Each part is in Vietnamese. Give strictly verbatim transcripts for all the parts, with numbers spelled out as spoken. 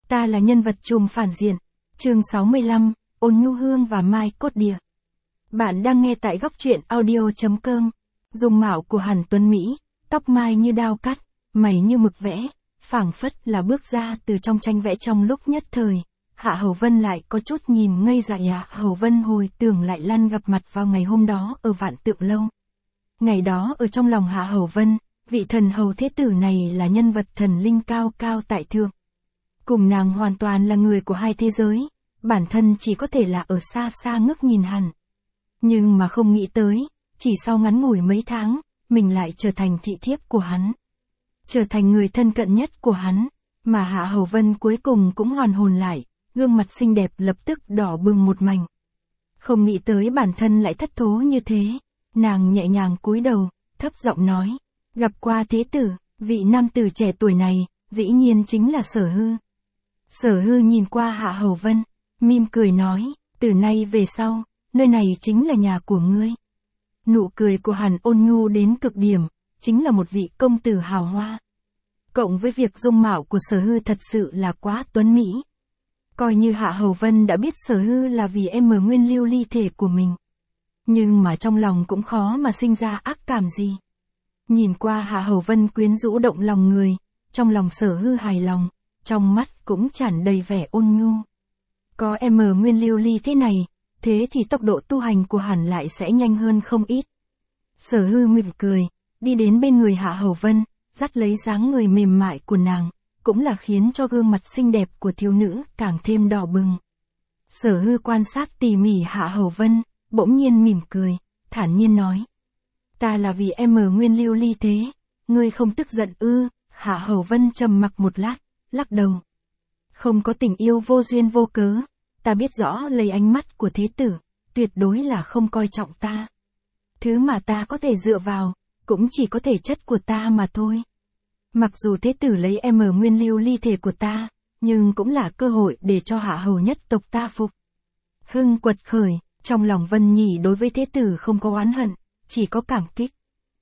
Ta là nhân vật trùm phản diện. Chương sáu mươi lăm, Ôn Nhu Hương và Mai Cốt Địa. Bạn đang nghe tại góc truyện audio.com. Dung mạo của Hàn Tuấn Mỹ, tóc mai như đao cắt, mày như mực vẽ, phảng phất là bước ra từ trong tranh vẽ trong lúc nhất thời. Hạ Hầu Vân lại có chút nhìn ngây dại. Hạ Hầu Vân hồi tưởng lại Lan gặp mặt vào ngày hôm đó ở Vạn Tượng Lâu. Ngày đó ở trong lòng Hạ Hầu Vân, vị thần hầu thế tử này là nhân vật thần linh cao cao tại thượng. Cùng nàng hoàn toàn là người của hai thế giới, bản thân chỉ có thể là ở xa xa ngước nhìn hẳn. Nhưng mà không nghĩ tới, chỉ sau ngắn ngủi mấy tháng, mình lại trở thành thị thiếp của hắn. Trở thành người thân cận nhất của hắn, mà Hạ Hầu Vân cuối cùng cũng hoàn hồn lại, gương mặt xinh đẹp lập tức đỏ bừng một mảnh. Không nghĩ tới bản thân lại thất thố như thế, nàng nhẹ nhàng cúi đầu, thấp giọng nói, gặp qua thế tử, vị nam tử trẻ tuổi này, dĩ nhiên chính là Sở Hư. Sở Hư nhìn qua Hạ Hầu Vân, mỉm cười nói, từ nay về sau, nơi này chính là nhà của ngươi. Nụ cười của Hàn ôn nhu đến cực điểm, chính là một vị công tử hào hoa. Cộng với việc dung mạo của Sở Hư thật sự là quá tuấn mỹ. Coi như Hạ Hầu Vân đã biết Sở Hư là vì em mở nguyên lưu ly thể của mình. Nhưng mà trong lòng cũng khó mà sinh ra ác cảm gì. Nhìn qua Hạ Hầu Vân quyến rũ động lòng người, trong lòng Sở Hư hài lòng, trong mắt cũng tràn đầy vẻ ôn nhu. Có em mở nguyên lưu ly thế này, thế thì tốc độ tu hành của hẳn lại sẽ nhanh hơn không ít. Sở Hư mỉm cười, đi đến bên người Hạ Hầu Vân, dắt lấy dáng người mềm mại của nàng, cũng là khiến cho gương mặt xinh đẹp của thiếu nữ càng thêm đỏ bừng. Sở Hư quan sát tỉ mỉ Hạ Hầu Vân, bỗng nhiên mỉm cười, thản nhiên nói. Ta là vì em mở nguyên lưu ly thế, ngươi không tức giận ư? Hạ Hầu Vân trầm mặc một lát, lắc đầu. Không có tình yêu vô duyên vô cớ, ta biết rõ lấy ánh mắt của thế tử, tuyệt đối là không coi trọng ta. Thứ mà ta có thể dựa vào, cũng chỉ có thể chất của ta mà thôi. Mặc dù thế tử lấy em ở nguyên lưu ly thể của ta, nhưng cũng là cơ hội để cho Hạ Hầu nhất tộc ta phục. Hưng quật khởi, trong lòng Vân Nhỉ đối với thế tử không có oán hận, chỉ có cảm kích.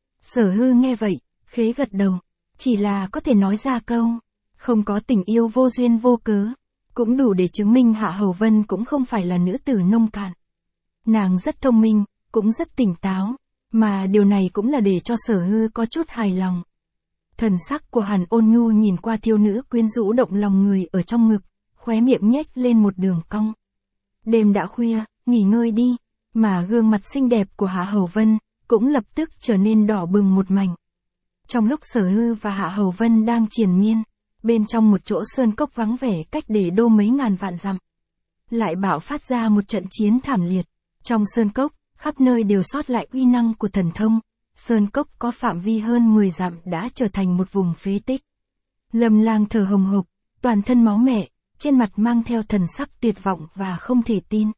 Sở Hư nghe vậy, khế gật đầu, chỉ là có thể nói ra câu, không có tình yêu vô duyên vô cớ, cũng đủ để chứng minh Hạ Hầu Vân cũng không phải là nữ tử nông cạn. Nàng rất thông minh, cũng rất tỉnh táo, mà điều này cũng là để cho Sở Hư có chút hài lòng. Thần sắc của Hàn ôn nhu nhìn qua thiếu nữ quyến rũ động lòng người ở trong ngực, khóe miệng nhếch lên một đường cong. Đêm đã khuya, nghỉ ngơi đi, mà gương mặt xinh đẹp của Hạ Hầu Vân cũng lập tức trở nên đỏ bừng một mảnh. Trong lúc Sở Hư và Hạ Hầu Vân đang triền miên, bên trong một chỗ sơn cốc vắng vẻ cách để đô mấy ngàn vạn dặm, lại bạo phát ra một trận chiến thảm liệt. Trong sơn cốc, khắp nơi đều sót lại uy năng của thần thông, sơn cốc có phạm vi hơn mười dặm đã trở thành một vùng phế tích. Lâm Lang thở hồng hộc, toàn thân máu mẹ, trên mặt mang theo thần sắc tuyệt vọng và không thể tin.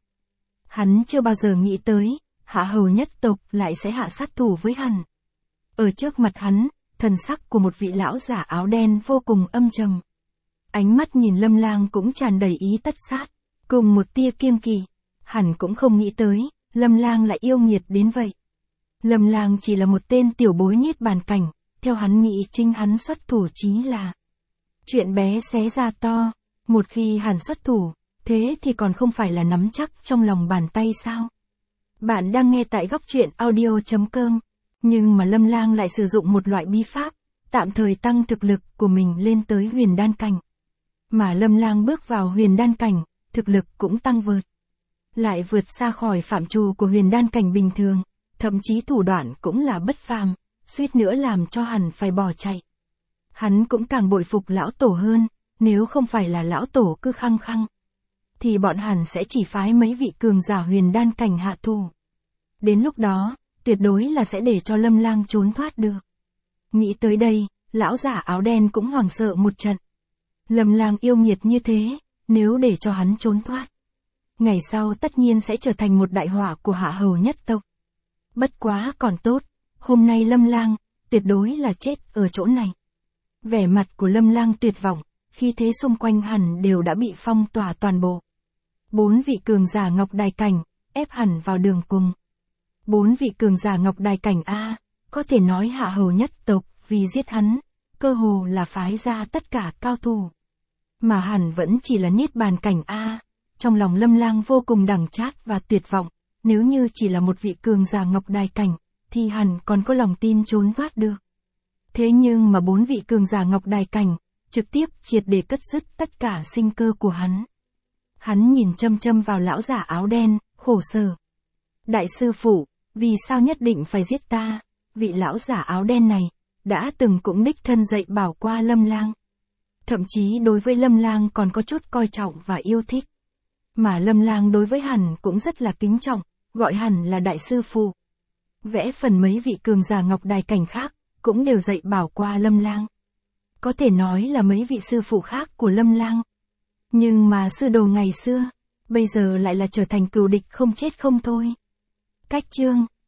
Hắn chưa bao giờ nghĩ tới, Hạ Hầu nhất tộc lại sẽ hạ sát thủ với hắn. Ở trước mặt hắn, thần sắc của một vị lão giả áo đen vô cùng âm trầm. Ánh mắt nhìn Lâm Lang cũng tràn đầy ý tất sát, cùng một tia kiêng kỵ. Hẳn cũng không nghĩ tới, Lâm Lang lại yêu nghiệt đến vậy. Lâm Lang chỉ là một tên tiểu bối niết bàn cảnh, theo hắn nghĩ chính hắn xuất thủ chí là chuyện bé xé ra to. Một khi hắn xuất thủ, thế thì còn không phải là nắm chắc trong lòng bàn tay sao? Bạn đang nghe tại góc truyện audio.com. Nhưng mà Lâm Lang lại sử dụng một loại bí pháp, tạm thời tăng thực lực của mình lên tới huyền đan cảnh. Mà Lâm Lang bước vào huyền đan cảnh, thực lực cũng tăng vượt. Lại vượt xa khỏi phạm trù của huyền đan cảnh bình thường, thậm chí thủ đoạn cũng là bất phàm, suýt nữa làm cho hắn phải bỏ chạy. Hắn cũng càng bội phục lão tổ hơn, nếu không phải là lão tổ cứ khăng khăng, thì bọn hắn sẽ chỉ phái mấy vị cường giả huyền đan cảnh hạ thủ. Đến lúc đó, tuyệt đối là sẽ để cho Lâm Lang trốn thoát được. Nghĩ tới đây, lão giả áo đen cũng hoảng sợ một trận. Lâm Lang yêu nghiệt như thế, nếu để cho hắn trốn thoát, ngày sau tất nhiên sẽ trở thành một đại họa của Hạ Hầu nhất tộc. Bất quá còn tốt, hôm nay Lâm Lang tuyệt đối là chết ở chỗ này. Vẻ mặt của Lâm Lang tuyệt vọng, khi thế xung quanh hẳn đều đã bị phong tỏa toàn bộ. Bốn vị cường giả Ngọc Đài cảnh, ép hẳn vào đường cùng. Bốn vị cường giả Ngọc Đài cảnh A, có thể nói Hạ Hầu nhất tộc, vì giết hắn, cơ hồ là phái ra tất cả cao thủ. Mà hẳn vẫn chỉ là niết bàn cảnh a. Trong lòng Lâm Lang vô cùng đắng chát và tuyệt vọng, nếu như chỉ là một vị cường giả ngọc đài cảnh, thì hẳn còn có lòng tin trốn thoát được. Thế nhưng mà bốn vị cường giả ngọc đài cảnh, trực tiếp triệt để cắt dứt tất cả sinh cơ của hắn. Hắn nhìn chăm chăm vào lão giả áo đen, khổ sở. Đại sư phụ, vì sao nhất định phải giết ta? Vị lão giả áo đen này, đã từng cũng đích thân dạy bảo qua Lâm Lang. Thậm chí đối với Lâm Lang còn có chút coi trọng và yêu thích. Mà Lâm Lang đối với hắn cũng rất là kính trọng, gọi hắn là đại sư phụ. Vẽ phần mấy vị cường giả ngọc đài cảnh khác, cũng đều dạy bảo qua Lâm Lang. Có thể nói là mấy vị sư phụ khác của Lâm Lang. Nhưng mà sư đồ ngày xưa, bây giờ lại là trở thành cừu địch không chết không thôi. Cách chương